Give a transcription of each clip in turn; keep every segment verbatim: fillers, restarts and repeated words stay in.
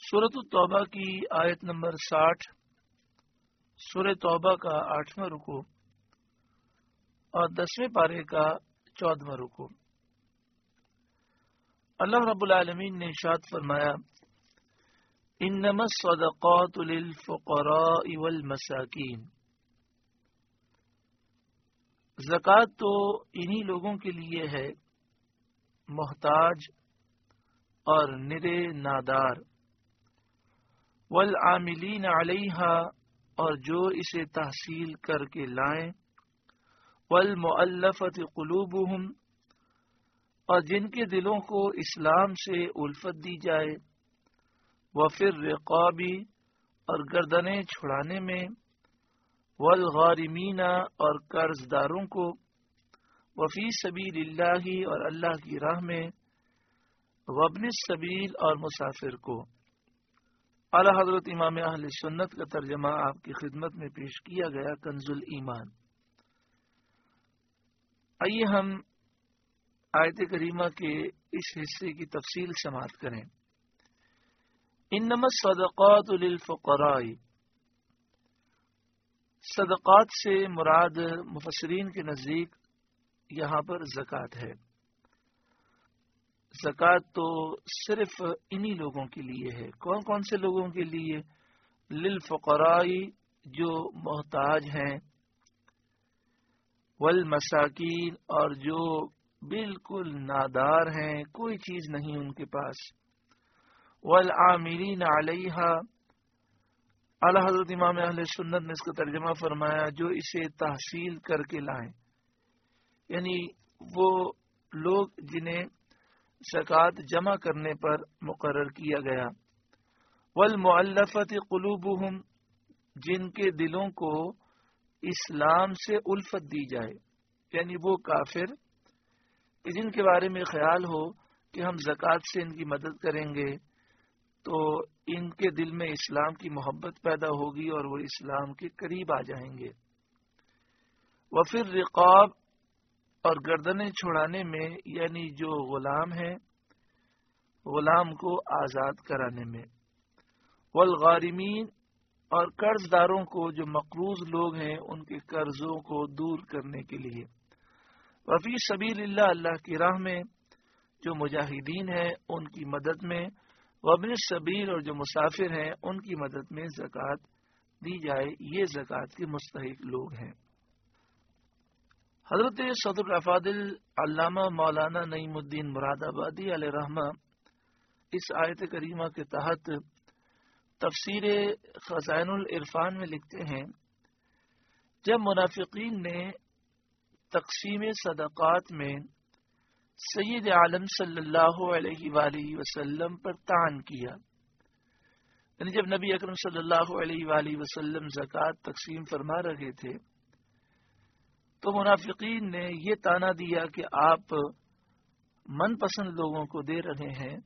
سورۃ التوبہ کی آیت نمبر ساٹھ، سورہ توبہ کا آٹھواں رکوع اور دسویں پارے کا چودواں رکوع۔ اللہ رب العالمین نے ارشاد فرمایا، انما الصدقات للفقراء والمساکین، زکوٰۃ تو انہی لوگوں کے لیے ہے محتاج اور نرے نادار، والعاملین علیہا اور جو اسے تحصیل کر کے لائیں، والمؤلفۃ قلوبہم اور جن کے دلوں کو اسلام سے الفت دی جائے، وفی الرقاب اور گردنیں چھڑانے میں، والغارمین اور قرض داروں کو، وفی سبیل اللہ اور اللہ کی راہ میں، وابن السبیل اور مسافر کو۔ اعلی حضرت امام اہل سنت کا ترجمہ آپ کی خدمت میں پیش کیا گیا کنز الایمان۔ آئیے ہم آیت کریمہ کے اس حصے کی تفصیل سماعت کریں۔ انما الصدقات للفقراء، صدقات سے مراد مفسرین کے نزدیک یہاں پر زکوٰۃ ہے۔ زکوٰۃ تو صرف انہی لوگوں کے لیے ہے۔ کون کون سے لوگوں کے لیے؟ للفقراء، جو محتاج ہیں، والمساکین اور جو بالکل نادار ہیں، کوئی چیز نہیں ان کے پاس، والعاملین علیہا، اعلی حضرت امام اہل سنت نے اس کا ترجمہ فرمایا جو اسے تحصیل کر کے لائیں، یعنی وہ لوگ جنہیں زکوٰۃ جمع کرنے پر مقرر کیا گیا، والمؤلفۃ قلوبہم جن کے دلوں کو اسلام سے الفت دی جائے، یعنی وہ کافر جن کے بارے میں خیال ہو کہ ہم زکوٰۃ سے ان کی مدد کریں گے تو ان کے دل میں اسلام کی محبت پیدا ہوگی اور وہ اسلام کے قریب آ جائیں گے۔ وفی الرقاب اور گردنیں چھڑانے میں، یعنی جو غلام ہیں غلام کو آزاد کرانے میں، والغارمین اور قرض داروں کو جو مقروض لوگ ہیں ان کے قرضوں کو دور کرنے کے لیے، وفی سبیل اللہ اللہ کی راہ میں جو مجاہدین ہیں ان کی مدد میں، وابن السبیل اور جو مسافر ہیں ان کی مدد میں زکوٰۃ دی جائے، یہ زکوٰۃ کے مستحق لوگ ہیں۔ حضرت صدر الافاضل علامہ مولانا نعیم الدین مراد آبادی علیہ رحمہ اس آیت کریمہ کے تحت تفسیر خزائن العرفان میں لکھتے ہیں، جب منافقین نے تقسیم صدقات میں سید عالم صلی اللہ علیہ وآلہ وسلم پر طعن کیا، یعنی جب نبی اکرم صلی اللہ علیہ وآلہ وسلم زکوٰۃ تقسیم فرما رہے تھے تو منافقین نے یہ طعنہ دیا کہ آپ من پسند لوگوں کو دے رہے ہیں،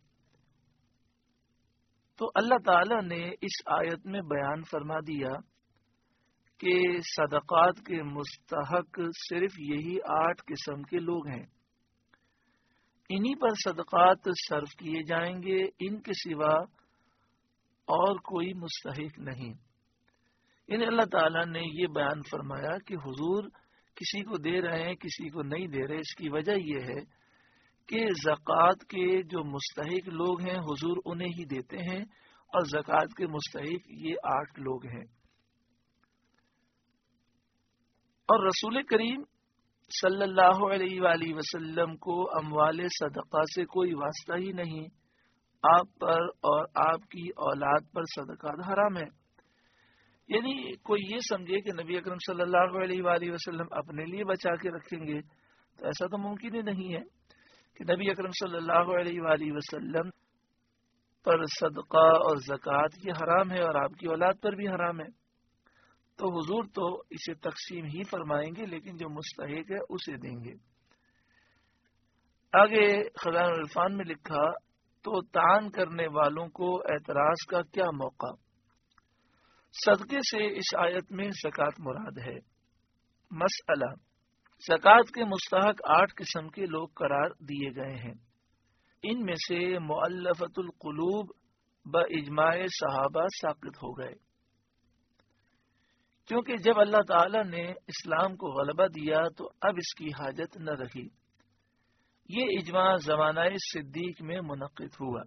تو اللہ تعالی نے اس آیت میں بیان فرما دیا کہ صدقات کے مستحق صرف یہی آٹھ قسم کے لوگ ہیں، انہی پر صدقات صرف کیے جائیں گے، ان کے سوا اور کوئی مستحق نہیں۔ یعنی اللہ تعالیٰ نے یہ بیان فرمایا کہ حضور کسی کو دے رہے ہیں کسی کو نہیں دے رہے، اس کی وجہ یہ ہے کہ زکوٰۃ کے جو مستحق لوگ ہیں حضور انہیں ہی دیتے ہیں، اور زکوٰۃ کے مستحق یہ آٹھ لوگ ہیں۔ اور رسول کریم صلی اللہ علیہ وآلہ وسلم کو اموال صدقہ سے کوئی واسطہ ہی نہیں، آپ پر اور آپ کی اولاد پر صدقات حرام ہے۔ یعنی کوئی یہ سمجھے کہ نبی اکرم صلی اللہ علیہ وآلہ وسلم اپنے لیے بچا کے رکھیں گے تو ایسا تو ممکن ہی نہیں ہے کہ نبی اکرم صلی اللہ علیہ وآلہ وسلم پر صدقہ اور زکوٰۃ یہ حرام ہے اور آپ کی اولاد پر بھی حرام ہے، تو حضور تو اسے تقسیم ہی فرمائیں گے لیکن جو مستحق ہے اسے دیں گے۔ آگے خزائن العرفان میں لکھا، تو طعن کرنے والوں کو اعتراض کا کیا موقع؟ صدقے سے اس آیت میں زکوٰۃ مراد ہے۔ مسئلہ، زکوٰۃ کے مستحق آٹھ قسم کے لوگ قرار دیے گئے ہیں، ان میں سے مؤلفۃ القلوب باجماع صحابہ ساقط ہو گئے، کیونکہ جب اللہ تعالی نے اسلام کو غلبہ دیا تو اب اس کی حاجت نہ رہی۔ یہ اجماع زمانہ صدیق میں منعقد ہوا۔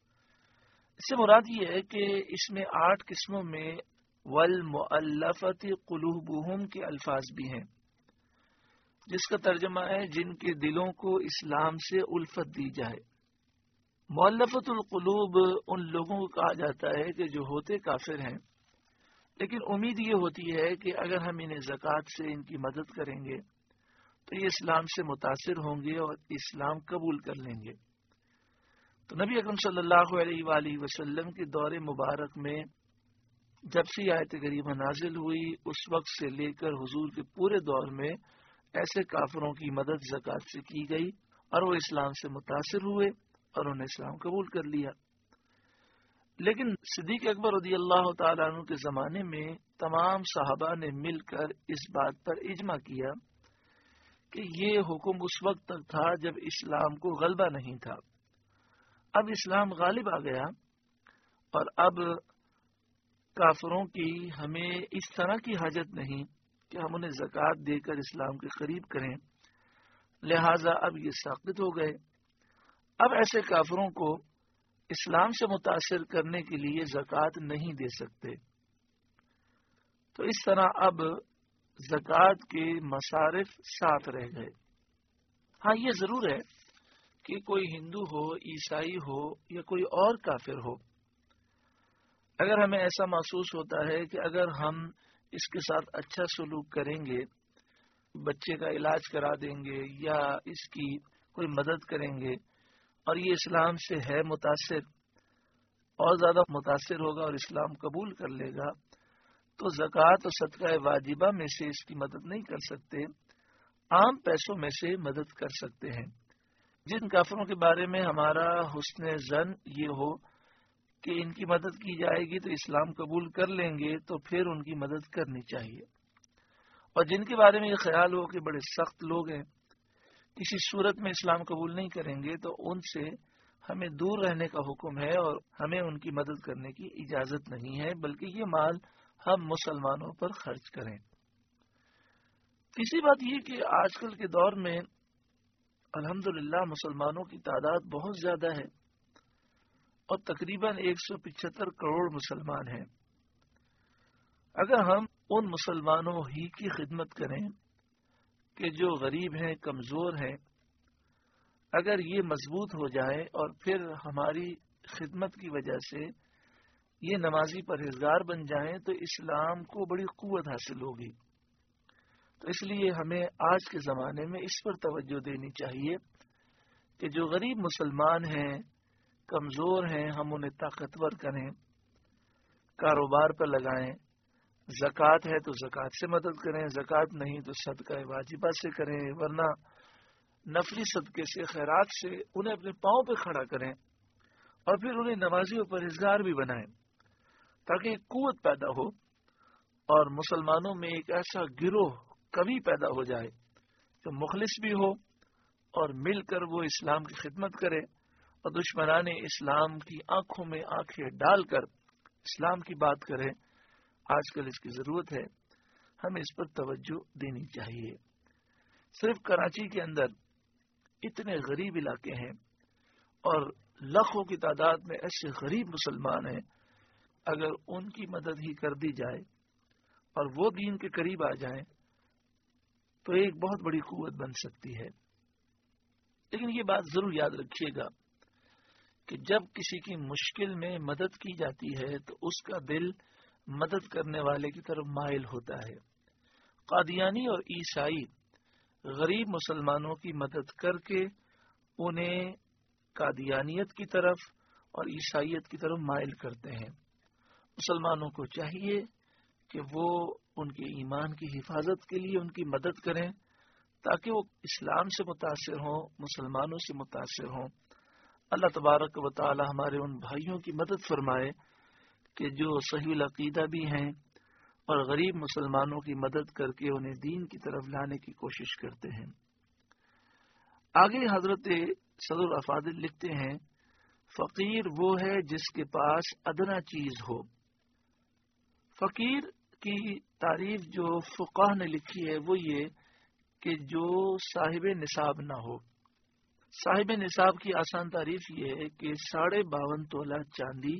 اس سے مراد یہ ہے کہ اس میں آٹھ قسموں میں والمؤلفۃ قلوبہم کے الفاظ بھی ہیں، جس کا ترجمہ ہے جن کے دلوں کو اسلام سے الفت دی جائے۔ مؤلفۃ القلوب ان لوگوں کو کہا جاتا ہے کہ جو ہوتے کافر ہیں، لیکن امید یہ ہوتی ہے کہ اگر ہم انہیں زکوٰۃ سے ان کی مدد کریں گے تو یہ اسلام سے متاثر ہوں گے اور اسلام قبول کر لیں گے۔ تو نبی اکرم صلی اللہ علیہ وآلہ وسلم کے دور مبارک میں جب سے یہ آیت کریمہ نازل ہوئی، اس وقت سے لے کر حضور کے پورے دور میں ایسے کافروں کی مدد زکوٰۃ سے کی گئی اور وہ اسلام سے متاثر ہوئے اور انہیں اسلام قبول کر لیا۔ لیکن صدیق اکبر رضی اللہ تعالیٰ عنہ کے زمانے میں تمام صحابہ نے مل کر اس بات پر اجماع کیا کہ یہ حکم اس وقت تک تھا جب اسلام کو غلبہ نہیں تھا۔ اب اسلام غالب آ گیا اور اب کافروں کی ہمیں اس طرح کی حاجت نہیں کہ ہم انہیں زکوٰۃ دے کر اسلام کے قریب کریں، لہٰذا اب یہ ساقط ہو گئے۔ اب ایسے کافروں کو اسلام سے متاثر کرنے کے لیے زکوٰۃ نہیں دے سکتے۔ تو اس طرح اب زکوٰۃ کے مصارف ساتھ رہ گئے۔ ہاں یہ ضرور ہے کہ کوئی ہندو ہو، عیسائی ہو یا کوئی اور کافر ہو، اگر ہمیں ایسا محسوس ہوتا ہے کہ اگر ہم اس کے ساتھ اچھا سلوک کریں گے، بچے کا علاج کرا دیں گے یا اس کی کوئی مدد کریں گے اور یہ اسلام سے ہے متاثر اور زیادہ متاثر ہوگا اور اسلام قبول کر لے گا، تو زکوٰۃ اور صدقہ واجبہ میں سے اس کی مدد نہیں کر سکتے، عام پیسوں میں سے مدد کر سکتے ہیں۔ جن کافروں کے بارے میں ہمارا حسن ظن یہ ہو کہ ان کی مدد کی جائے گی تو اسلام قبول کر لیں گے، تو پھر ان کی مدد کرنی چاہیے۔ اور جن کے بارے میں یہ خیال ہو کہ بڑے سخت لوگ ہیں، کسی صورت میں اسلام قبول نہیں کریں گے، تو ان سے ہمیں دور رہنے کا حکم ہے اور ہمیں ان کی مدد کرنے کی اجازت نہیں ہے، بلکہ یہ مال ہم مسلمانوں پر خرچ کریں۔ تیسری بات یہ کہ آج کل کے دور میں الحمدللہ مسلمانوں کی تعداد بہت زیادہ ہے اور تقریباً ایک سو پچہتر کروڑ مسلمان ہیں۔ اگر ہم ان مسلمانوں ہی کی خدمت کریں کہ جو غریب ہیں، کمزور ہیں، اگر یہ مضبوط ہو جائے اور پھر ہماری خدمت کی وجہ سے یہ نمازی پرہیزگار بن جائیں تو اسلام کو بڑی قوت حاصل ہوگی۔ تو اس لیے ہمیں آج کے زمانے میں اس پر توجہ دینی چاہیے کہ جو غریب مسلمان ہیں، کمزور ہیں، ہم انہیں طاقتور کریں، کاروبار پر لگائیں، زکوٰۃ ہے تو زکوٰۃ سے مدد کریں، زکوٰۃ نہیں تو صدقہ واجبہ سے کریں، ورنہ نفلی صدقے سے، خیرات سے انہیں اپنے پاؤں پہ کھڑا کریں اور پھر انہیں نمازی و پرہیزگار بھی بنائیں، تاکہ ایک قوت پیدا ہو اور مسلمانوں میں ایک ایسا گروہ کبھی پیدا ہو جائے جو مخلص بھی ہو اور مل کر وہ اسلام کی خدمت کرے اور دشمنان اسلام کی آنکھوں میں آنکھیں ڈال کر اسلام کی بات کرے۔ آج کل اس کی ضرورت ہے، ہمیں اس پر توجہ دینی چاہیے۔ صرف کراچی کے اندر اتنے غریب علاقے ہیں اور لاکھوں کی تعداد میں ایسے غریب مسلمان ہیں، اگر ان کی مدد ہی کر دی جائے اور وہ دین کے قریب آ جائیں تو ایک بہت بڑی قوت بن سکتی ہے۔ لیکن یہ بات ضرور یاد رکھیے گا کہ جب کسی کی مشکل میں مدد کی جاتی ہے تو اس کا دل مدد کرنے والے کی طرف مائل ہوتا ہے۔ قادیانی اور عیسائی غریب مسلمانوں کی مدد کر کے انہیں قادیانیت کی طرف اور عیسائیت کی طرف مائل کرتے ہیں۔ مسلمانوں کو چاہیے کہ وہ ان کے ایمان کی حفاظت کے لیے ان کی مدد کریں تاکہ وہ اسلام سے متاثر ہوں، مسلمانوں سے متاثر ہوں۔ اللہ تبارک و تعالی ہمارے ان بھائیوں کی مدد فرمائے کہ جو صحیح العقیدہ بھی ہیں اور غریب مسلمانوں کی مدد کر کے انہیں دین کی طرف لانے کی کوشش کرتے ہیں۔ آگے حضرت صدر الافاضل لکھتے ہیں فقیر وہ ہے جس کے پاس ادنا چیز ہو. فقیر کی تعریف جو فقہ نے لکھی ہے وہ یہ کہ جو صاحب نصاب نہ ہو. صاحب نصاب کی آسان تعریف یہ ہے کہ ساڑھے باون تولہ چاندی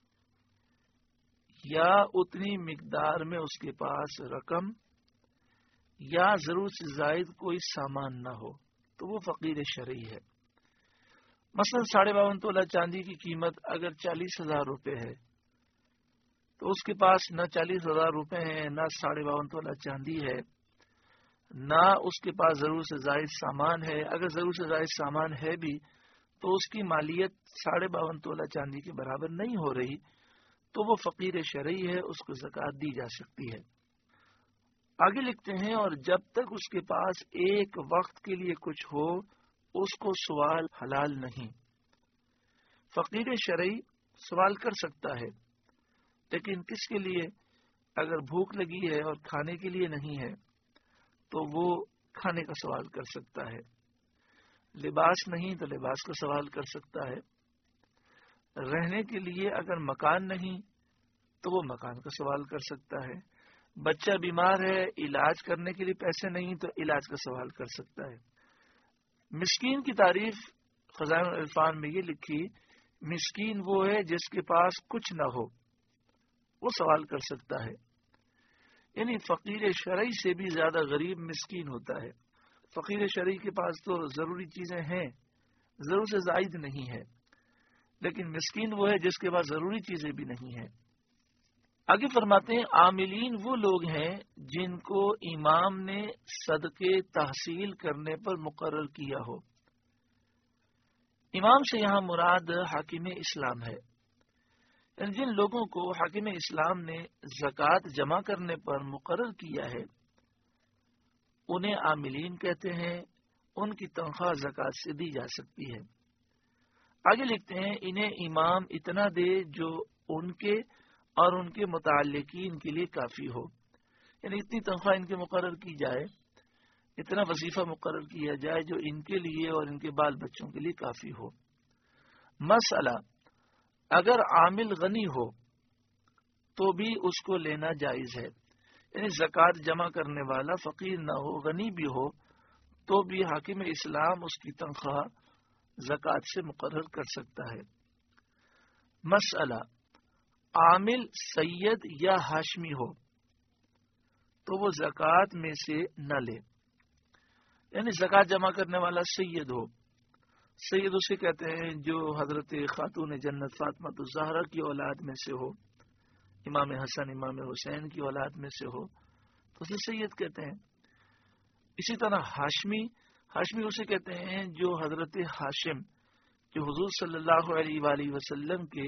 یا اتنی مقدار میں اس کے پاس رقم یا ضرورت سے زائد کوئی سامان نہ ہو تو وہ فقیر شرعی ہے. مثلا ساڑھے باون تولہ چاندی کی قیمت اگر چالیس ہزار روپے ہے تو اس کے پاس نہ چالیس ہزار روپے ہیں، نہ ساڑھے باون تولہ چاندی ہے، نہ اس کے پاس ضرورت سے زائد سامان ہے. اگر ضرورت سے زائد سامان ہے بھی تو اس کی مالیت ساڑھے باون تولہ چاندی کے برابر نہیں ہو رہی تو وہ فقیر شرعی ہے، اس کو زکوٰۃ دی جا سکتی ہے. آگے لکھتے ہیں اور جب تک اس کے پاس ایک وقت کے لیے کچھ ہو اس کو سوال حلال نہیں. فقیر شرعی سوال کر سکتا ہے لیکن کس کے لیے؟ اگر بھوک لگی ہے اور کھانے کے لیے نہیں ہے تو وہ کھانے کا سوال کر سکتا ہے. لباس نہیں تو لباس کا سوال کر سکتا ہے. رہنے کے لیے اگر مکان نہیں تو وہ مکان کا سوال کر سکتا ہے. بچہ بیمار ہے، علاج کرنے کے لیے پیسے نہیں تو علاج کا سوال کر سکتا ہے. مسکین کی تعریف خزائن العرفان میں یہ لکھی، مسکین وہ ہے جس کے پاس کچھ نہ ہو، وہ سوال کر سکتا ہے. یعنی فقیر شرعی سے بھی زیادہ غریب مسکین ہوتا ہے. فقیر شرعی کے پاس تو ضروری چیزیں ہیں، ضرور سے زائد نہیں ہے، لیکن مسکین وہ ہے جس کے پاس ضروری چیزیں بھی نہیں ہیں. آگے فرماتے ہیں عاملین وہ لوگ ہیں جن کو امام نے صدقے تحصیل کرنے پر مقرر کیا ہو. امام سے یہاں مراد حاکم اسلام ہے. جن لوگوں کو حاکم اسلام نے زکوٰۃ جمع کرنے پر مقرر کیا ہے انہیں عاملین کہتے ہیں. ان کی تنخواہ زکوٰۃ سے دی جا سکتی ہے. آگے لکھتے ہیں انہیں امام اتنا دے جو ان کے اور ان کے متعلقین کے لیے کافی ہو. یعنی اتنی تنخواہ ان کے مقرر کی جائے، اتنا وظیفہ مقرر کیا جائے جو ان کے لیے اور ان کے بال بچوں کے لیے کافی ہو. مسئلہ اگر عامل غنی ہو تو بھی اس کو لینا جائز ہے. یعنی زکوٰۃ جمع کرنے والا فقیر نہ ہو، غنی بھی ہو تو بھی حاکم اسلام اس کی تنخواہ زکوٰۃ سے مقرر کر سکتا ہے. مسئلہ عامل سید یا ہاشمی ہو تو وہ زکوٰۃ میں سے نہ لے. یعنی زکوٰۃ جمع کرنے والا سید ہو. سید اسے کہتے ہیں جو حضرت خاتون جنت فاطمہ الزہرا کی اولاد میں سے ہو، امام حسن امام حسین کی اولاد میں سے ہو تو اسے سید کہتے ہیں. اسی طرح ہاشمی ہاشمی اسے کہتے ہیں جو حضرت ہاشم جو حضور صلی اللہ علیہ وآلہ وسلم کے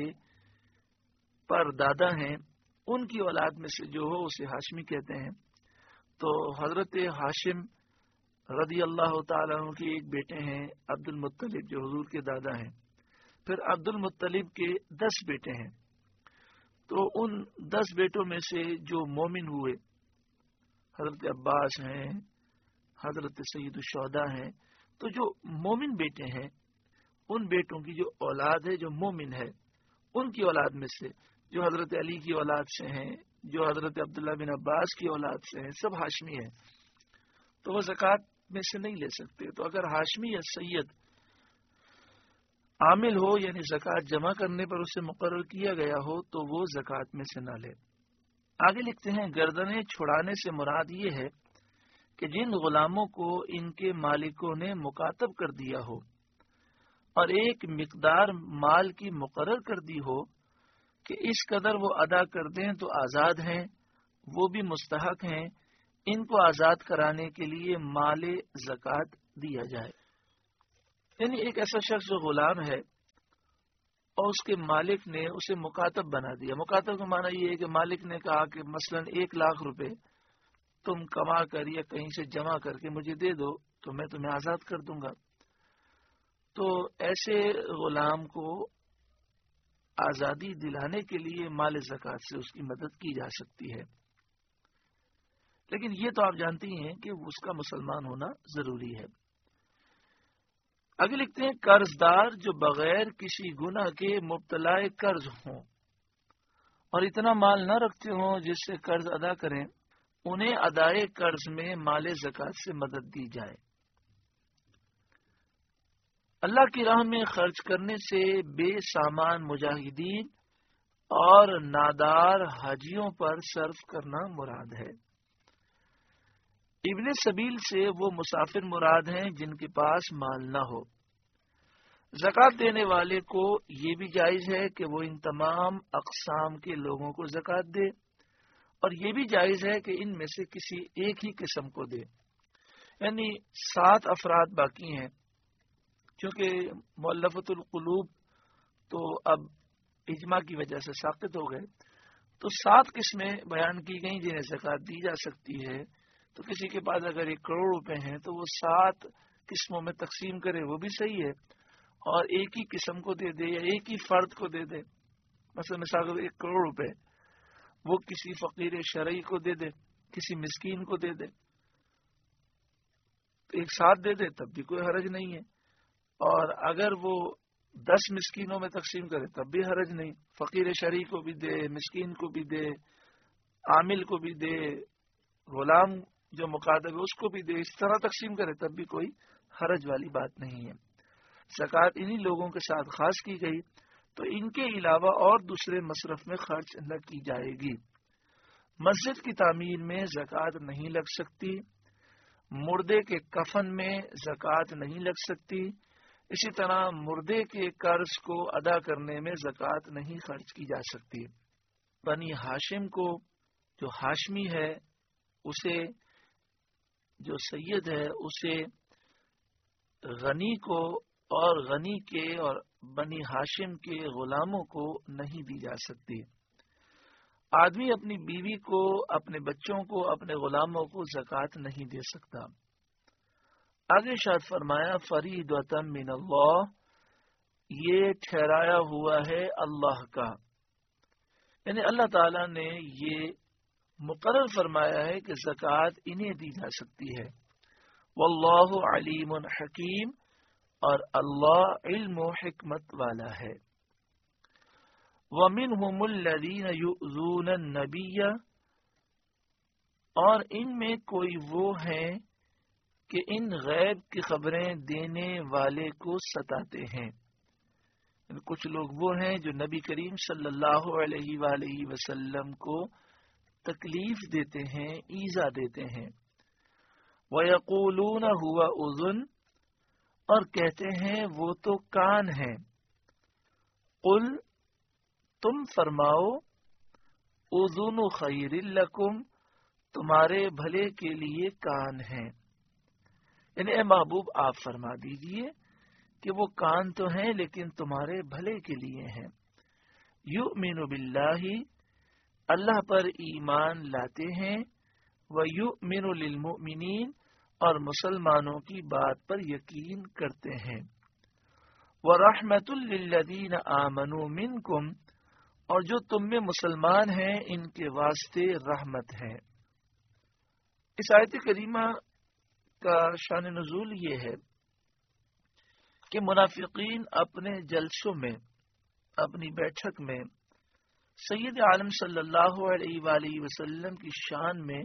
پر دادا ہیں ان کی اولاد میں سے جو ہو اسے ہاشمی کہتے ہیں. تو حضرت ہاشم رضی اللہ تعالیٰ عنہ کے ایک بیٹے ہیں عبد المطلب جو حضور کے دادا ہیں. پھر عبد المطلب کے دس بیٹے ہیں. تو ان دس بیٹوں میں سے جو مومن ہوئے حضرت عباس ہیں، حضرت سید الشہداء ہیں. تو جو مومن بیٹے ہیں ان بیٹوں کی جو اولاد ہے جو مومن ہے ان کی اولاد میں سے جو حضرت علی کی اولاد سے ہیں، جو حضرت عبداللہ بن عباس کی اولاد سے ہیں، سب ہاشمی ہیں تو وہ زکوٰۃ میں سے نہیں لے سکتے. تو اگر ہاشمی یا سید عامل ہو یعنی زکوٰۃ جمع کرنے پر اسے مقرر کیا گیا ہو تو وہ زکوٰۃ میں سے نہ لے. آگے لکھتے ہیں گردنیں چھڑانے سے مراد یہ ہے کہ جن غلاموں کو ان کے مالکوں نے مکاتب کر دیا ہو اور ایک مقدار مال کی مقرر کر دی ہو کہ اس قدر وہ ادا کر دیں تو آزاد ہیں، وہ بھی مستحق ہیں ان کو آزاد کرانے کے لیے مال زکوٰۃ دیا جائے. یعنی ایک ایسا شخص جو غلام ہے اور اس کے مالک نے اسے مکاتب بنا دیا. مکاتب کا معنی یہ ہے کہ مالک نے کہا کہ مثلا ایک لاکھ روپے تم کما کر یا کہیں سے جمع کر کے مجھے دے دو تو میں تمہیں آزاد کر دوں گا. تو ایسے غلام کو آزادی دلانے کے لیے مال زکوٰۃ سے اس کی مدد کی جا سکتی ہے. لیکن یہ تو آپ جانتے ہی ہیں کہ اس کا مسلمان ہونا ضروری ہے. آگے لکھتے ہیں قرض دار جو بغیر کسی گناہ کے مبتلا قرض ہوں اور اتنا مال نہ رکھتے ہوں جس سے قرض ادا کریں، انہیں ادائے قرض میں مال زکوٰۃ سے مدد دی جائے۔ اللہ کی راہ میں خرچ کرنے سے بے سامان مجاہدین اور نادار حاجیوں پر صرف کرنا مراد ہے۔ ابن سبیل سے وہ مسافر مراد ہیں جن کے پاس مال نہ ہو۔ زکوٰۃ دینے والے کو یہ بھی جائز ہے کہ وہ ان تمام اقسام کے لوگوں کو زکوٰۃ دے، اور یہ بھی جائز ہے کہ ان میں سے کسی ایک ہی قسم کو دے، یعنی سات افراد باقی ہیں، چونکہ مؤلفۃ القلوب تو اب اجماع کی وجہ سے ساقط ہو گئے، تو سات قسمیں بیان کی گئیں جنہیں زکوٰۃ دی جا سکتی ہے۔ تو کسی کے پاس اگر ایک کروڑ روپے ہیں تو وہ سات قسموں میں تقسیم کرے، وہ بھی صحیح ہے، اور ایک ہی قسم کو دے دے یا ایک ہی فرد کو دے دے۔ مثلا مثال ایک کروڑ روپے وہ کسی فقیر شرعی کو دے دے، کسی مسکین کو دے دے، تو ایک ساتھ دے دے تب بھی کوئی حرج نہیں ہے، اور اگر وہ دس مسکینوں میں تقسیم کرے تب بھی حرج نہیں، فقیر شرعی کو بھی دے، مسکین کو بھی دے، عامل کو بھی دے، غلام جو مقادب ہے اس کو بھی دے، اس طرح تقسیم کرے تب بھی کوئی حرج والی بات نہیں ہے۔ زکوٰۃ انہی لوگوں کے ساتھ خاص کی گئی، تو ان کے علاوہ اور دوسرے مصرف میں خرچ نہ کی جائے گی۔ مسجد کی تعمیر میں زکوٰۃ نہیں لگ سکتی، مردے کے کفن میں زکوٰۃ نہیں لگ سکتی، اسی طرح مردے کے قرض کو ادا کرنے میں زکوٰۃ نہیں خرچ کی جا سکتی۔ بنی ہاشم کو جو ہاشمی ہے اسے، جو سید ہے اسے، غنی کو اور غنی کے اور بنی ہاشم کے غلاموں کو نہیں دی جا سکتی۔ آدمی اپنی بیوی کو، اپنے بچوں کو، اپنے غلاموں کو زکوٰۃ نہیں دے سکتا۔ آگے شاد فرمایا فریضۃ من اللہ، یہ ٹھہرایا ہوا ہے اللہ کا، یعنی اللہ تعالی نے یہ مقرر فرمایا ہے کہ زکوٰۃ انہیں دی جا سکتی ہے۔ واللہ علیم حکیم، اور اللہ علم و حکمت والا ہے۔ وَمِنْهُمُ الَّذِينَ يُؤْذُونَ النَّبِيَّ، اور ان میں کوئی وہ ہیں کہ ان غیب کی خبریں دینے والے کو ستاتے ہیں۔ کچھ لوگ وہ ہیں جو نبی کریم صلی اللہ علیہ وآلہ وسلم کو تکلیف دیتے ہیں، ایذا دیتے ہیں۔ وَيَقُولُونَ هُوَ أُذُنٌ، اور کہتے ہیں وہ تو کان ہیں۔ قل، تم فرماؤ، اذن خیر لکم، تمہارے بھلے کے لیے کان ہیں، یعنی اے محبوب آپ فرما دیجئے کہ وہ کان تو ہیں لیکن تمہارے بھلے کے لیے ہیں۔ یؤمن باللہ، اللہ پر ایمان لاتے ہیں، ویؤمن للمؤمنین، اور مسلمانوں کی بات پر یقین کرتے ہیں۔ وَرَحْمَةٌ لِّلَّذِينَ آمَنُوا مِنْكُمْ، اور جو تم میں مسلمان ہیں ان کے واسطے رحمت ہے۔ اس آیت کریمہ کا شان نزول یہ ہے کہ منافقین اپنے جلسوں میں، اپنی بیٹھک میں سید عالم صلی اللہ علیہ وآلہ وسلم کی شان میں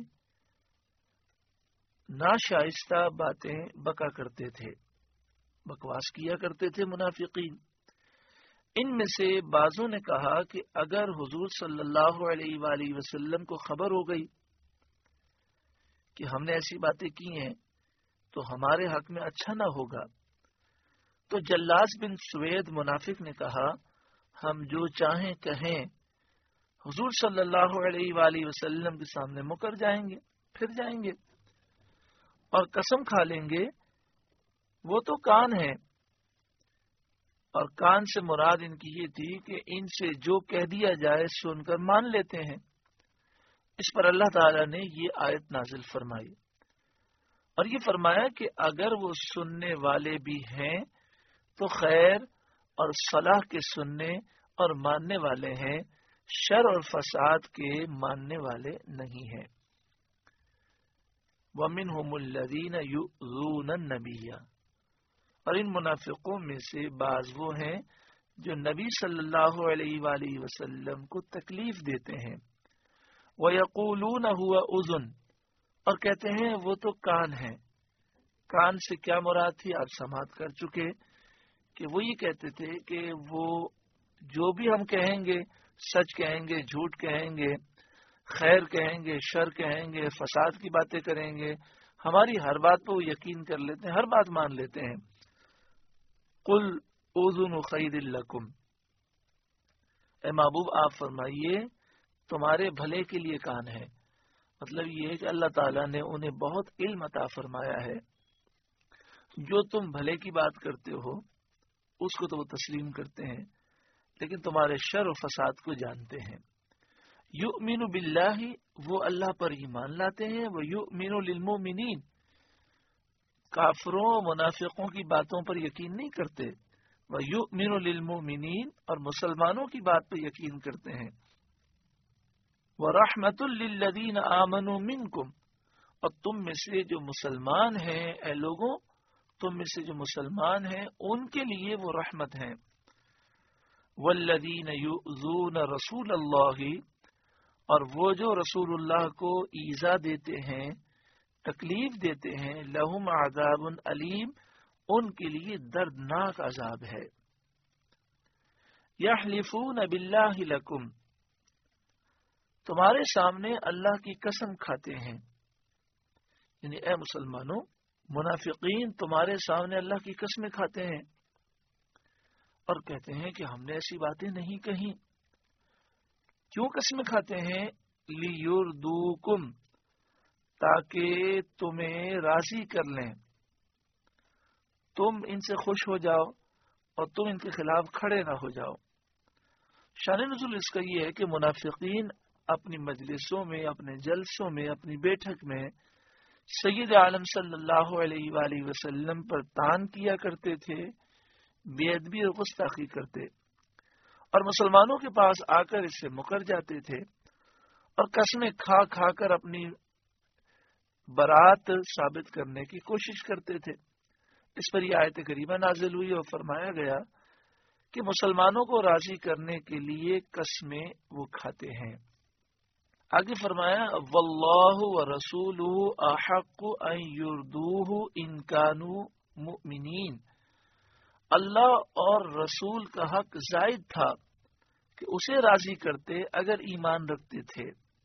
ناشائستہ باتیں بکا کرتے تھے، بکواس کیا کرتے تھے منافقین۔ ان میں سے بعضوں نے کہا کہ اگر حضور صلی اللہ علیہ وآلہ وسلم کو خبر ہو گئی کہ ہم نے ایسی باتیں کی ہیں تو ہمارے حق میں اچھا نہ ہوگا، تو جلاس بن سوید منافق نے کہا ہم جو چاہیں کہیں، حضور صلی اللہ علیہ وآلہ وسلم کے سامنے مکر جائیں گے، پھر جائیں گے اور قسم کھا لیں گے وہ تو کان ہے۔ اور کان سے مراد ان کی یہ تھی کہ ان سے جو کہہ دیا جائے سن کر مان لیتے ہیں۔ اس پر اللہ تعالی نے یہ آیت نازل فرمائی اور یہ فرمایا کہ اگر وہ سننے والے بھی ہیں تو خیر اور صلاح کے سننے اور ماننے والے ہیں، شر اور فساد کے ماننے والے نہیں ہیں۔ وَمِنْهُمُ الَّذِينَ يُؤْذُونَ النَّبِيَّ، اور ان منافقوں میں سے بعض وہ ہیں جو نبی صلی اللہ علیہ وآلہ وسلم کو تکلیف دیتے ہیں. وَيَقُولُونَ هُوَ أُذُنٌ، اور کہتے ہیں وہ تو کان ہے. کان سے کیا مراد تھی آپ سماعت کر چکے کہ وہ یہ کہتے تھے کہ وہ جو بھی ہم کہیں گے، سچ کہیں گے، جھوٹ کہیں گے، خیر کہیں گے، شر کہیں گے، فساد کی باتیں کریں گے، ہماری ہر بات پہ وہ یقین کر لیتے ہیں، ہر بات مان لیتے ہیں. قُلْ أُذُنُ خَيْرٍ لَكُمْ، اے محبوب آپ فرمائیے تمہارے بھلے کے لیے کان ہے. مطلب یہ ہے کہ اللہ تعالیٰ نے انہیں بہت علم عطا فرمایا ہے. جو تم بھلے کی بات کرتے ہو اس کو تو وہ تسلیم کرتے ہیں، لیکن تمہارے شر و فساد کو جانتے ہیں. یؤمن باللہ، وہ اللہ پر ایمان لاتے ہیں. وہ یؤمن للمؤمنین، کافروں منافقوں کی باتوں پر یقین نہیں کرتے. وہ یؤمن للمؤمنین، اور مسلمانوں کی بات پر یقین کرتے ہیں. وَرَحْمَةٌ لِّلَّذِينَ آمَنُوا مِنْكُمْ، اور تم میں سے جو مسلمان ہیں، اے لوگوں تم میں سے جو مسلمان ہیں ان کے لیے وہ رحمت ہیں. وَالَّذِينَ يُؤْذُونَ رَسُولَ اللَّهِ، اور وہ جو رسول اللہ کو ایذا دیتے ہیں، تکلیف دیتے ہیں، لَهُمْ عَذَابٌ علیم، ان کے لیے دردناک عذاب ہے. يَحْلِفُونَ بِاللَّهِ لَكُمْ، تمہارے سامنے اللہ کی قسم کھاتے ہیں. یعنی اے مسلمانوں، منافقین تمہارے سامنے اللہ کی قسمیں کھاتے ہیں اور کہتے ہیں کہ ہم نے ایسی باتیں نہیں کہیں. کیوں قسمیں کھاتے ہیں؟ لیردوکم، تاکہ تمہیں راضی کر لیں، تم ان سے خوش ہو جاؤ اور تم ان کے خلاف کھڑے نہ ہو جاؤ. شان نزول اس کا یہ ہے کہ منافقین اپنی مجلسوں میں، اپنے جلسوں میں، اپنی بیٹھک میں سید عالم صلی اللہ علیہ وآلہ وسلم پر تان کیا کرتے تھے، بے ادبی اور گستاخی کرتے، اور مسلمانوں کے پاس آ کر اس سے مکر جاتے تھے اور قسمیں کھا کھا کر اپنی برات ثابت کرنے کی کوشش کرتے تھے. اس پر یہ آیت کریمہ نازل ہوئی اور فرمایا گیا کہ مسلمانوں کو راضی کرنے کے لیے قسمیں وہ کھاتے ہیں. آگے فرمایا واللہ ورسولہ احق ان یردوہ ان کانوا مؤمنین، اللہ اور رسول کا حق زائد تھا کہ اسے راضی کرتے اگر ایمان رکھتے تھے.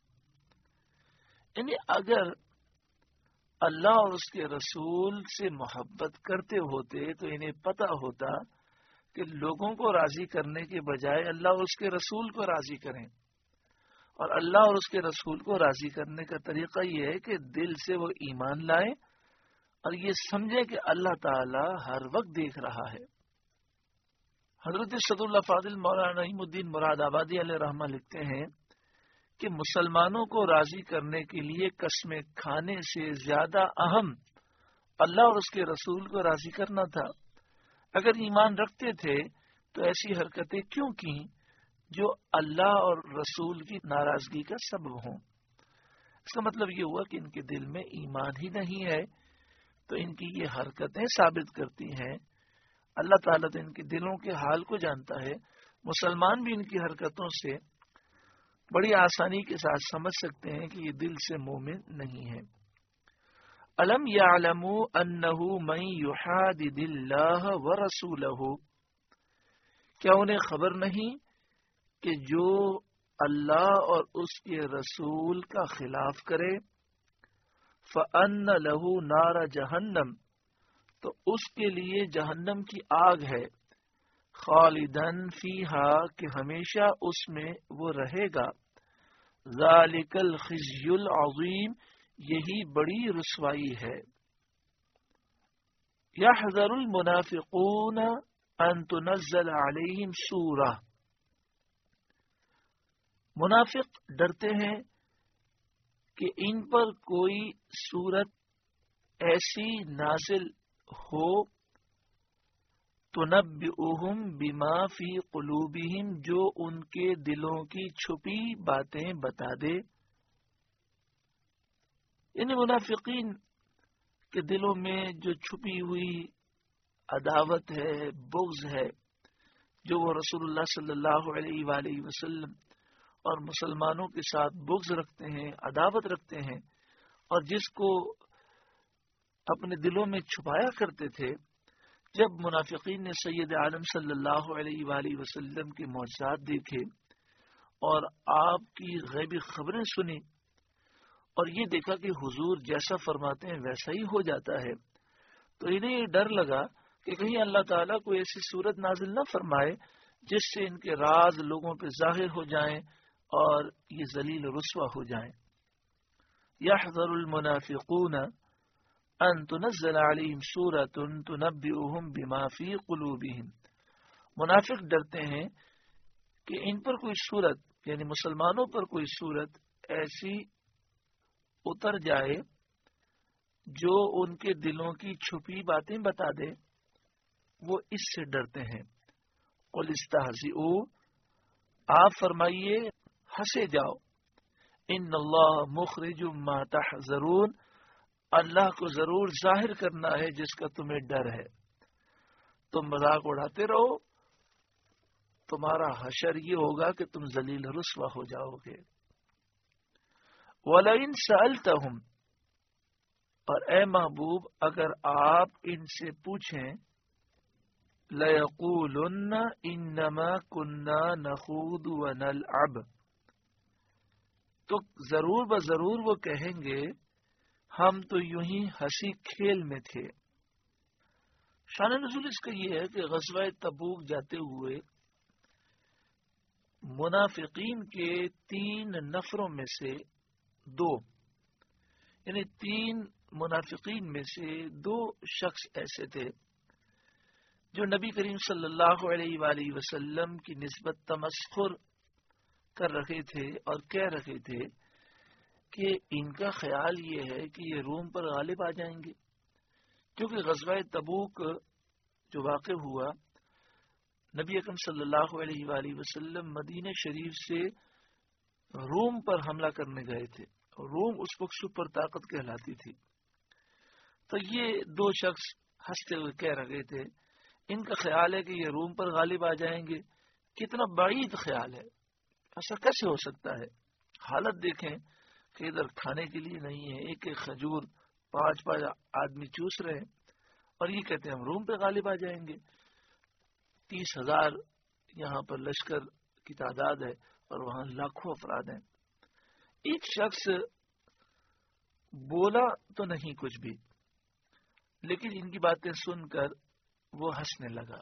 یعنی اگر اللہ اور اس کے رسول سے محبت کرتے ہوتے تو انہیں پتہ ہوتا کہ لوگوں کو راضی کرنے کے بجائے اللہ اور اس کے رسول کو راضی کریں، اور اللہ اور اس کے رسول کو راضی کرنے کا طریقہ یہ ہے کہ دل سے وہ ایمان لائیں اور یہ سمجھے کہ اللہ تعالی ہر وقت دیکھ رہا ہے. حضرت صد اللہ فاضل مولانا نعیم الدین مراد آبادی علیہ رحمہ لکھتے ہیں کہ مسلمانوں کو راضی کرنے کے لیے قسمیں کھانے سے زیادہ اہم اللہ اور اس کے رسول کو راضی کرنا تھا. اگر ایمان رکھتے تھے تو ایسی حرکتیں کیوں کی جو اللہ اور رسول کی ناراضگی کا سبب ہوں؟ اس کا مطلب یہ ہوا کہ ان کے دل میں ایمان ہی نہیں ہے، تو ان کی یہ حرکتیں ثابت کرتی ہیں. اللہ تعالیٰ تو ان کے دلوں کے حال کو جانتا ہے. مسلمان بھی ان کی حرکتوں سے بڑی آسانی کے ساتھ سمجھ سکتے ہیں کہ یہ دل سے مومن نہیں ہے. الم یعلموا انہ من یحادد اللہ ورسولہ، کیا انہیں خبر نہیں کہ جو اللہ اور اس کے رسول کا خلاف کرے فَأَنَّ لَهُ نَارَ جَهَنَّمْ، تو اس کے لیے جہنم کی آگ ہے، خالدن فیہا، کہ ہمیشہ اس میں وہ رہے گا، ذالک الخزی العظیم، یہی بڑی رسوائی ہے. یحذر المنافقون ان تنزل علیہم سورہ، منافق ڈرتے ہیں کہ ان پر کوئی سورت ایسی نازل ہو تنبئہم بما فی قلوبہم، جو ان کے دلوں کی چھپی باتیں بتا دے. ان منافقین کے دلوں میں جو چھپی ہوئی عداوت ہے، بغض ہے جو وہ رسول اللہ صلی اللہ علیہ وآلہ وسلم اور مسلمانوں کے ساتھ بغض رکھتے ہیں، عداوت رکھتے ہیں، اور جس کو اپنے دلوں میں چھپایا کرتے تھے، جب منافقین نے سید عالم صلی اللہ علیہ وآلہ وسلم کے معجزات دیکھے اور آپ کی غیبی خبریں سنی اور یہ دیکھا کہ حضور جیسا فرماتے ہیں ویسا ہی ہو جاتا ہے، تو انہیں یہ ڈر لگا کہ کہیں اللہ تعالیٰ کو ایسی صورت نازل نہ فرمائے جس سے ان کے راز لوگوں پہ ظاہر ہو جائیں اور یہ ذلیل رسوا ہو جائیں۔ یحذر المنافقون ان تنزل علیہم سورۃ تنبئہم بما فی قلوبہم، منافق ڈرتے ہیں کہ ان پر کوئی صورت، یعنی مسلمانوں پر کوئی صورت ایسی اتر جائے جو ان کے دلوں کی چھپی باتیں بتا دے، وہ اس سے ڈرتے ہیں۔ قل استہزئوا، آپ فرمائیے ہنسے جاؤ، ان اللہ مخرج ما تحذرون، اللہ کو ضرور ظاہر کرنا ہے جس کا تمہیں ڈر ہے۔ تم مذاق اڑاتے رہو، تمہارا حشر یہ ہوگا کہ تم ذلیل رسوا ہو جاؤ گے۔ وَلَئِن سَأَلْتَهُمْ، اور اے محبوب اگر آپ ان سے پوچھیں، لَيَقُولُنَّ إِنَّمَا كُنَّا نَخُوضُ وَنَلْعَبُ، تو ضرور بضرور وہ کہیں گے ہم تو یوں ہی ہنسی کھیل میں تھے۔ شان نزول اس کا یہ ہے کہ غزوہ تبوک جاتے ہوئے منافقین کے تین نفروں میں سے دو، یعنی تین منافقین میں سے دو شخص ایسے تھے جو نبی کریم صلی اللہ علیہ وآلہ وسلم کی نسبت تمسخر کر رہے تھے اور کہہ رہے تھے کہ ان کا خیال یہ ہے کہ یہ روم پر غالب آ جائیں گے، کیونکہ غزوہ تبوک جو واقع ہوا، نبی اکرم صلی اللہ علیہ وآلہ وسلم مدینہ شریف سے روم پر حملہ کرنے گئے تھے، اور روم اس وقت سپر طاقت کہلاتی تھی۔ تو یہ دو شخص ہنستے ہوئے کہہ رہے تھے ان کا خیال ہے کہ یہ روم پر غالب آ جائیں گے۔ کتنا بعید خیال ہے، ایسا کیسے ہو سکتا ہے؟ حالت دیکھیں کہ ادھر کھانے کے لیے نہیں ہے، ایک ایک کھجور پانچ پانچ آدمی چوس رہے ہیں، اور یہ کہتے ہیں ہم روم پہ غالب آ جائیں گے۔ تیس ہزار یہاں پر لشکر کی تعداد ہے اور وہاں لاکھوں افراد ہیں۔ ایک شخص بولا تو نہیں کچھ بھی، لیکن ان کی باتیں سن کر وہ ہنسنے لگا،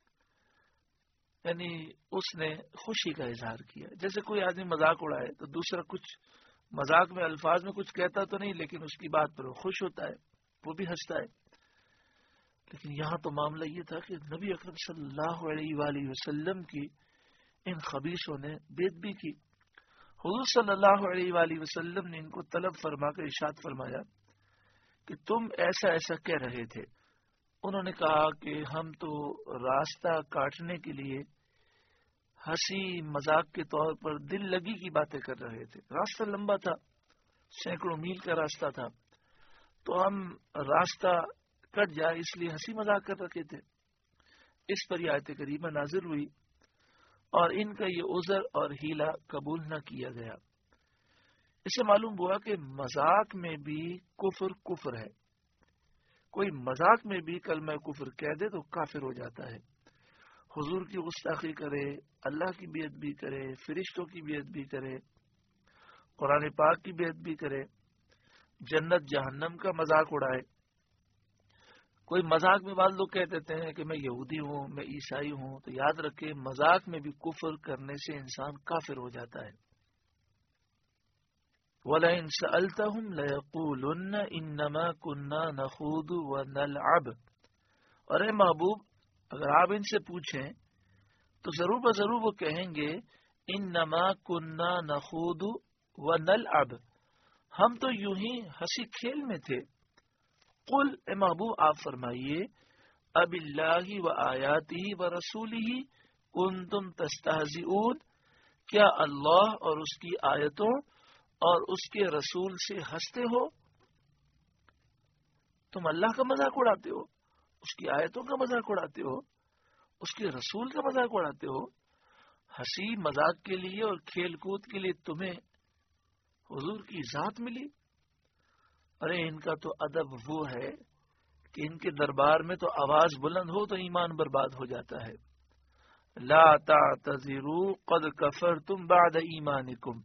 یعنی اس نے خوشی کا اظہار کیا۔ جیسے کوئی آدمی مذاق اڑائے تو دوسرا کچھ مذاق میں الفاظ میں کچھ کہتا تو نہیں، لیکن اس کی بات پر وہ خوش ہوتا ہے، وہ بھی ہنستا ہے۔ لیکن یہاں تو معاملہ یہ تھا کہ نبی اکرم صلی اللہ علیہ وآلہ وسلم کی ان خبیثوں نے بے ادبی کی۔ حضور صلی اللہ علیہ وآلہ وسلم نے ان کو طلب فرما کر ارشاد فرمایا کہ تم ایسا ایسا کہہ رہے تھے۔ انہوں نے کہا کہ ہم تو راستہ کاٹنے کے لیے ہنسی مذاق کے طور پر دل لگی کی باتیں کر رہے تھے۔ راستہ لمبا تھا، سینکڑوں میل کا راستہ تھا، تو ہم راستہ کٹ جائے اس لیے ہنسی مذاق کر رکھے تھے۔ اس پر یہ آیت کریمہ نازل ہوئی اور ان کا یہ عذر اور ہیلا قبول نہ کیا گیا۔ اسے معلوم ہوا کہ مذاق میں بھی کفر کفر ہے۔ کوئی مذاق میں بھی کلمہ کفر کہہ دے تو کافر ہو جاتا ہے۔ حضور کی گستاخی کرے، اللہ کی بے ادبی کرے، فرشتوں کی بے ادبی کرے، قرآن پاک کی بے ادبی کرے، جنت جہنم کا مذاق اڑائے۔ کوئی مذاق میں بعض لوگ کہہ دیتے ہیں کہ میں یہودی ہوں، میں عیسائی ہوں، تو یاد رکھے مذاق میں بھی کفر کرنے سے انسان کافر ہو جاتا ہے۔ وَلَئِن سَأَلْتَهُمْ لَيَقُولُنَّ إِنَّمَا كُنَّا نَخُوضُ وَنَلْعَبُ، اور اے محبوب اگر آپ ان سے پوچھیں تو ضرور بضرور وہ کہیں گے انما کننا نخوض ونلعب، ہم تو یوں ہی ہنسی کھیل میں تھے۔ قل اے محبوب آپ فرمائیے اب اللہ و آیاتہ و رسولہ کنتم تستہزئون، کیا اللہ اور اس کی آیتوں اور اس کے رسول سے ہنستے ہو؟ تم اللہ کا مذاق اڑاتے ہو، اس کی آیتوں کا مذاق اڑاتے ہو، اس کے رسول کا مذاق اڑاتے ہو. ہنسی مذاق کے لیے اور کھیل کود کے لیے تمہیں حضور کی ذات ملی. ارے ان کا تو ادب وہ ہے کہ ان کے دربار میں تو آواز بلند ہو تو ایمان برباد ہو جاتا ہے. لا تعتذروا قد کفرتم بعد ایمانکم،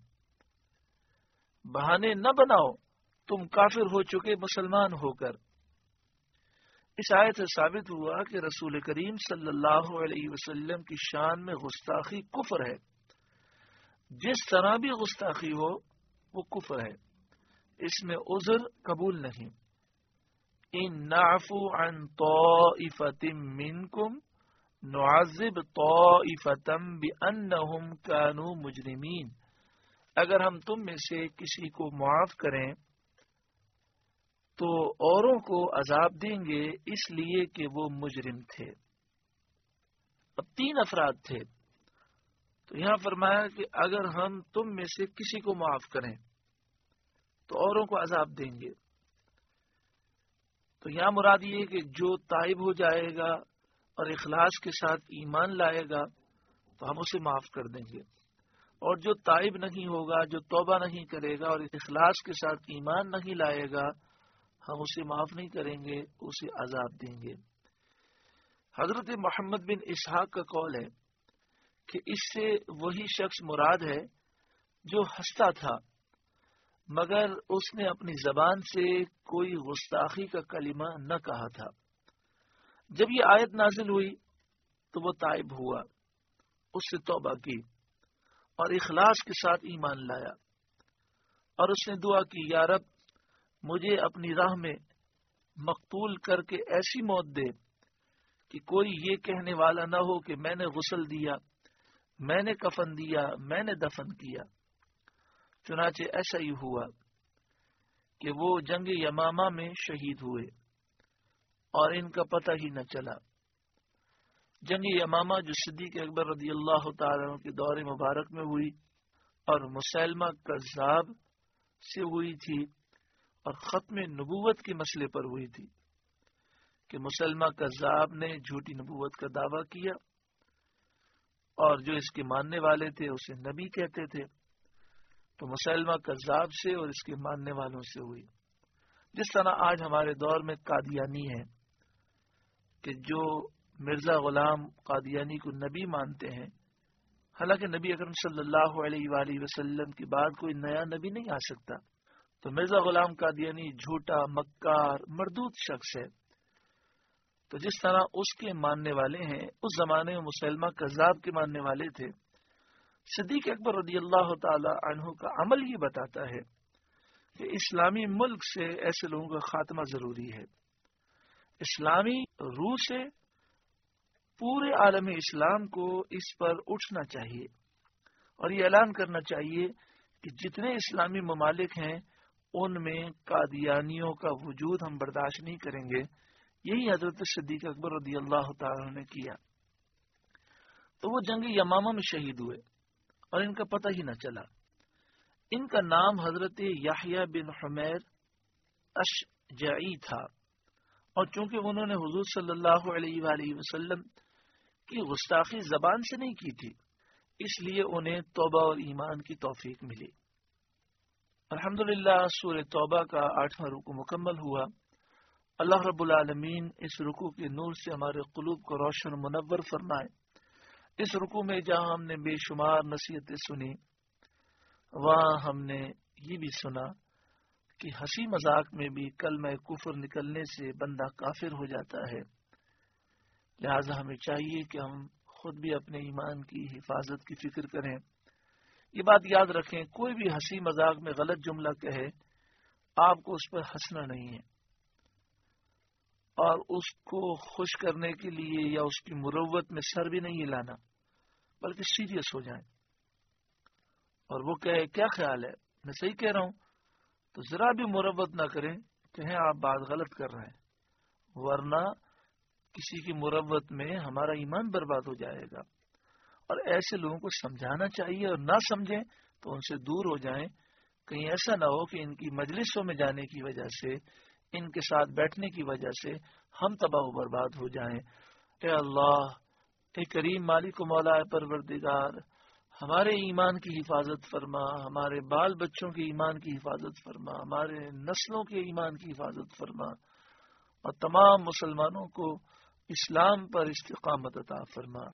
بہانے نہ بناؤ، تم کافر ہو چکے مسلمان ہو کر. اس آیت سے ثابت ہوا کہ رسول کریم صلی اللہ علیہ وسلم کی شان میں گستاخی کفر ہے. جس طرح بھی گستاخی ہو وہ کفر ہے، اس میں عذر قبول نہیں. ان نعفو عن طائفۃ منکم نعذب طائفۃ بانہم کانوا مجرمین، اگر ہم تم میں سے کسی کو معاف کریں تو اوروں کو عذاب دیں گے اس لیے کہ وہ مجرم تھے. اب تین افراد تھے، تو یہاں فرمایا کہ اگر ہم تم میں سے کسی کو معاف کریں تو اوروں کو عذاب دیں گے. تو یہاں مراد یہ کہ جو تائب ہو جائے گا اور اخلاص کے ساتھ ایمان لائے گا تو ہم اسے معاف کر دیں گے، اور جو تائب نہیں ہوگا، جو توبہ نہیں کرے گا اور اخلاص کے ساتھ ایمان نہیں لائے گا، ہم اسے معاف نہیں کریں گے، اسے عذاب دیں گے. حضرت محمد بن اسحاق کا قول ہے کہ اس سے وہی شخص مراد ہے جو ہنستا تھا مگر اس نے اپنی زبان سے کوئی گستاخی کا کلمہ نہ کہا تھا. جب یہ آیت نازل ہوئی تو وہ تائب ہوا، اس سے توبہ کی اور اخلاص کے ساتھ ایمان لایا، اور اس نے دعا کی، یا رب مجھے اپنی راہ میں مقتول کر کے ایسی موت دے کہ کوئی یہ کہنے والا نہ ہو کہ میں نے غسل دیا، میں نے کفن دیا، میں نے دفن کیا. چنانچہ ایسا ہی ہوا کہ وہ جنگ یمامہ میں شہید ہوئے اور ان کا پتہ ہی نہ چلا. جنگ یمامہ جو صدیق اکبر رضی اللہ تعالیٰ عنہ کے دور مبارک میں ہوئی اور مسلمہ کذاب سے ہوئی تھی اور ختم نبوت کے مسئلے پر ہوئی تھی کہ مسلمہ کذاب نے جھوٹی نبوت کا دعویٰ کیا اور جو اس کے ماننے والے تھے اسے نبی کہتے تھے. تو مسلمہ کذاب سے اور اس کے ماننے والوں سے ہوئی. جس طرح آج ہمارے دور میں قادیانی ہے کہ جو مرزا غلام قادیانی کو نبی مانتے ہیں، حالانکہ نبی اکرم صلی اللہ علیہ وآلہ وسلم کے بعد کوئی نیا نبی نہیں آ سکتا. تو مرزا غلام قادیانی جھوٹا، مکار، مردود شخص ہے. تو جس طرح اس کے ماننے والے ہیں، اس زمانے میں مسلمہ کذاب کے ماننے والے تھے. صدیق اکبر رضی اللہ تعالی عنہ کا عمل یہ بتاتا ہے کہ اسلامی ملک سے ایسے لوگوں کا خاتمہ ضروری ہے. اسلامی روح سے پورے عالم اسلام کو اس پر اٹھنا چاہیے اور یہ اعلان کرنا چاہیے کہ جتنے اسلامی ممالک ہیں ان میں قادیانیوں کا وجود ہم برداشت نہیں کریں گے. یہی حضرت صدیق اکبر رضی اللہ تعالی نے کیا. تو وہ جنگ یمامہ میں شہید ہوئے اور ان کا پتہ ہی نہ چلا. ان کا نام حضرت یحییٰ بن حمیر اشجعی تھا، اور چونکہ انہوں نے حضور صلی اللہ علیہ وآلہ وسلم کی گستاخی زبان سے نہیں کی تھی اس لیے انہیں توبہ اور ایمان کی توفیق ملی. الحمدللہ سورہ توبہ کا آٹھواں رکوع مکمل ہوا. اللہ رب العالمین اس رکوع کے نور سے ہمارے قلوب کو روشن منور فرمائے. اس رکوع میں جہاں ہم نے بے شمار نصیحتیں سنی، وہاں ہم نے یہ بھی سنا کہ ہنسی مذاق میں بھی کلمہ کفر نکلنے سے بندہ کافر ہو جاتا ہے. لہذا ہمیں چاہیے کہ ہم خود بھی اپنے ایمان کی حفاظت کی فکر کریں. یہ بات یاد رکھیں، کوئی بھی ہنسی مذاق میں غلط جملہ کہے، آپ کو اس پر ہنسنا نہیں ہے اور اس کو خوش کرنے کے لیے یا اس کی مروت میں سر بھی نہیں ہلانا، بلکہ سیریس ہو جائیں اور وہ کہے کیا خیال ہے، میں صحیح کہہ رہا ہوں، تو ذرا بھی مروت نہ کریں، کہیں آپ بات غلط کر رہے ہیں، ورنہ کسی کی مروت میں ہمارا ایمان برباد ہو جائے گا. اور ایسے لوگوں کو سمجھانا چاہیے اور نہ سمجھیں تو ان سے دور ہو جائیں. کہیں ایسا نہ ہو کہ ان کی مجلسوں میں جانے کی وجہ سے، ان کے ساتھ بیٹھنے کی وجہ سے ہم تباہ و برباد ہو جائیں۔ اے اللہ، اے کریم مالک و مولا پروردگار، ہمارے ایمان کی حفاظت فرما، ہمارے بال بچوں کے ایمان کی حفاظت فرما، ہمارے نسلوں کے ایمان کی حفاظت فرما، اور تمام مسلمانوں کو اسلام پر استقامت عطا فرما۔